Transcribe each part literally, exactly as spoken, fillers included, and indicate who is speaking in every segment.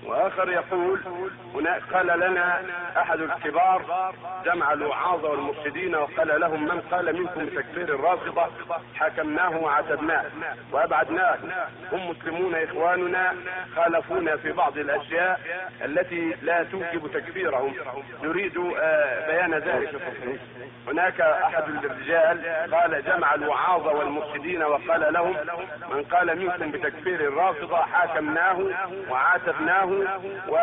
Speaker 1: واخر يقول هناك قال لنا احد الكبار جمع الوعاظ والمرشدين وقال لهم من قال منكم بتكفير الرافضة حكمناه وعاتبناه وابعدناه، هم مسلمون اخواننا خالفونا في بعض الاشياء التي لا توجب تكفيرهم، نريد بيان ذلك. هناك احد الرجال قال جمع الوعاظ والمرشدين وقال لهم من قال منكم بتكفير الرافضة حاكمناه وعاتبناه و...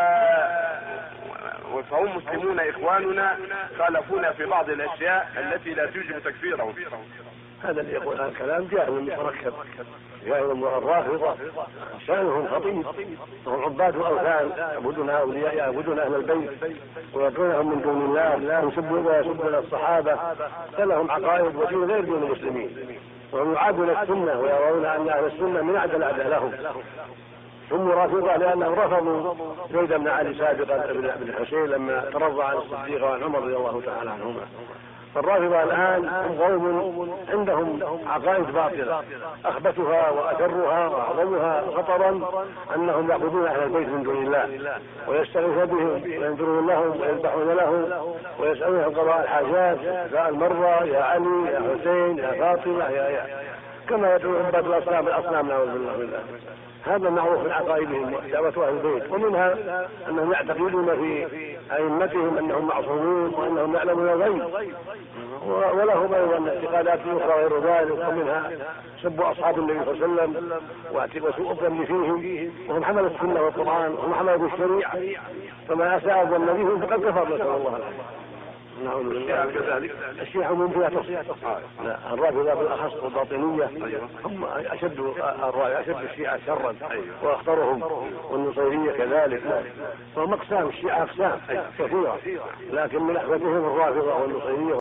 Speaker 1: فهم مسلمون اخواننا خالفونا في بعض الاشياء التي لا توجب تكفيرهم.
Speaker 2: هذا اللي يقول هذا الكلام جاهل متركب، جاهل الرافضة شأنهم خطير، وهم عباد الاوثان يعبدون اولياء يعبدون اهل البيت ويدعونهم من دون الله، يسبون يسبون الصحابة، فلهم عقائد ودين غير دين المسلمين، وهم يعادون السنة ويرون ان اهل السنة من اعدى الاعداء لهم. هم رافضة لأنهم رفضوا زيد بن علي سابقا ابن الحسين لما ترضى عن الصديق وعن عمر رضي الله تعالى عنهما. فالرافضة الآن هم قوم عندهم عقائد باطلة أخبثها وأشرها وأعظمها خطرا أنهم يعبدون أهل البيت من دون الله ويستغيثون بهم وينذرون لهم ويذبحون لهم ويسألون عن قضاء الحاجات، يا المرة يا علي يا حسين يا فاطمة يا يا كما يدعو عباد الأصنام الأصنام نعوذ بالله من ذلك. هذا معروف من عقائدهم دعوة أهل البيت، ومنها أنهم يعتقدون في أئمتهم أنهم معصومون وأنهم يعلمون الغيب، ولهم أيضا اعتقادات أخرى غير ذلك، ومنها سب أصحاب النبي صلى الله عليه وسلم وسوء الظن فيهم، وهم حملوا السنة والقرآن وهم حملوا الشريعة، فما أساء الظن بهم فقد كفر، نسأل الله العافية.
Speaker 1: الشيعة كذلك،
Speaker 2: الشيعة من فيها تصحيح، لا الرافضة بالأخص والباطنية هم أشد الرأي أشد الشيعة شرا وأخطرهم، والنصيرية كذلك، فهم أقسام الشيعة أقسام كثيرة، لكن من أحوجهم الرافضة والنصيرية.